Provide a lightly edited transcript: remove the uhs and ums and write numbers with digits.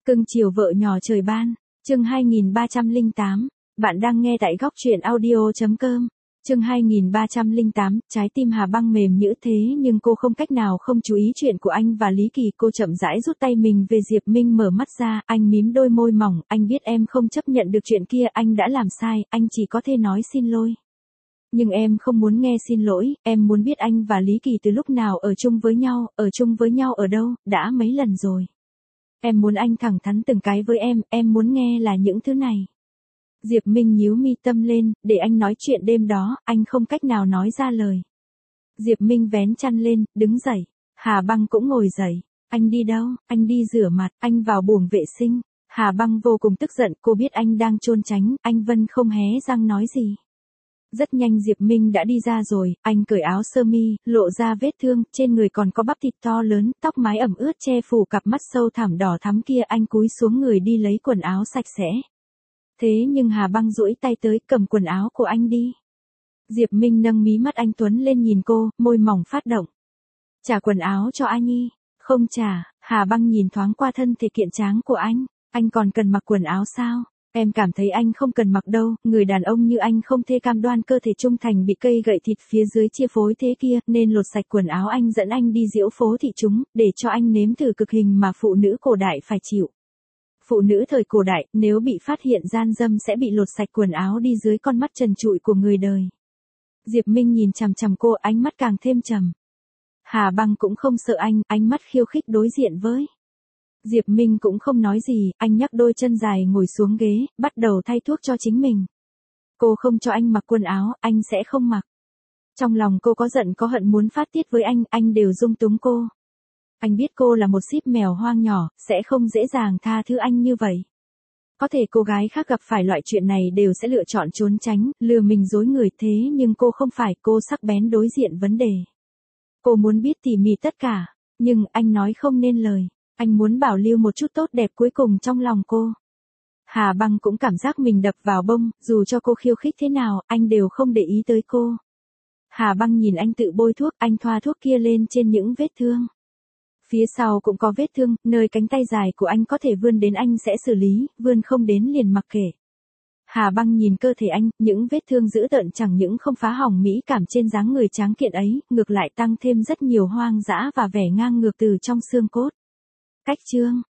Cưng chiều vợ nhỏ trời ban, chương 2308, bạn đang nghe tại góc truyện audio.com. Chương 2308, trái tim Hà Băng mềm nhũn thế nhưng cô không cách nào không chú ý chuyện của anh và Lý Kỳ. Cô chậm rãi rút tay mình về Diệp Minh, mở mắt ra, anh mím đôi môi mỏng, anh biết em không chấp nhận được chuyện kia, anh đã làm sai, anh chỉ có thể nói xin lỗi. Nhưng em không muốn nghe xin lỗi, em muốn biết anh và Lý Kỳ từ lúc nào ở chung với nhau ở đâu, đã mấy lần rồi. Em muốn anh thẳng thắn từng cái với em muốn nghe là những thứ này. Diệp Minh nhíu mi tâm lên, để anh nói chuyện đêm đó, anh không cách nào nói ra lời. Diệp Minh vén chăn lên, đứng dậy. Hà Băng cũng ngồi dậy. Anh đi đâu? Anh đi rửa mặt, anh vào buồng vệ sinh. Hà Băng vô cùng tức giận, cô biết anh đang trôn tránh, anh Vân không hé răng nói gì. Rất nhanh Diệp Minh đã đi ra rồi, anh cởi áo sơ mi, lộ ra vết thương, trên người còn có bắp thịt to lớn, tóc mái ẩm ướt che phủ cặp mắt sâu thẳm đỏ thắm kia, anh cúi xuống người đi lấy quần áo sạch sẽ. Thế nhưng Hà Băng duỗi tay tới, cầm quần áo của anh đi. Diệp Minh nâng mí mắt anh tuấn lên nhìn cô, môi mỏng phát động. Trả quần áo cho anh Nhi. Không trả. Hà Băng nhìn thoáng qua thân thể kiện tráng của anh còn cần mặc quần áo sao? Em cảm thấy anh không cần mặc đâu, người đàn ông như anh không thể cam đoan cơ thể trung thành bị cây gậy thịt phía dưới chia phối thế kia, nên lột sạch quần áo anh dẫn anh đi diễu phố thị chúng, để cho anh nếm thử cực hình mà phụ nữ cổ đại phải chịu. Phụ nữ thời cổ đại, nếu bị phát hiện gian dâm sẽ bị lột sạch quần áo đi dưới con mắt trần trụi của người đời. Diệp Minh nhìn chằm chằm cô, ánh mắt càng thêm trầm. Hà Băng cũng không sợ anh, ánh mắt khiêu khích đối diện với. Diệp Minh cũng không nói gì, anh nhấc đôi chân dài ngồi xuống ghế, bắt đầu thay thuốc cho chính mình. Cô không cho anh mặc quần áo, anh sẽ không mặc. Trong lòng cô có giận có hận muốn phát tiết với anh đều dung túng cô. Anh biết cô là một ship mèo hoang nhỏ, sẽ không dễ dàng tha thứ anh như vậy. Có thể cô gái khác gặp phải loại chuyện này đều sẽ lựa chọn trốn tránh, lừa mình dối người, thế nhưng cô không phải, cô sắc bén đối diện vấn đề. Cô muốn biết tỉ mỉ tất cả, nhưng anh nói không nên lời. Anh muốn bảo lưu một chút tốt đẹp cuối cùng trong lòng cô. Hà Băng cũng cảm giác mình đập vào bông, dù cho cô khiêu khích thế nào, anh đều không để ý tới cô. Hà Băng nhìn anh tự bôi thuốc, anh thoa thuốc kia lên trên những vết thương. Phía sau cũng có vết thương, nơi cánh tay dài của anh có thể vươn đến anh sẽ xử lý, vươn không đến liền mặc kệ. Hà Băng nhìn cơ thể anh, những vết thương dữ tợn chẳng những không phá hỏng mỹ cảm trên dáng người tráng kiện ấy, ngược lại tăng thêm rất nhiều hoang dã và vẻ ngang ngược từ trong xương cốt. Cách chương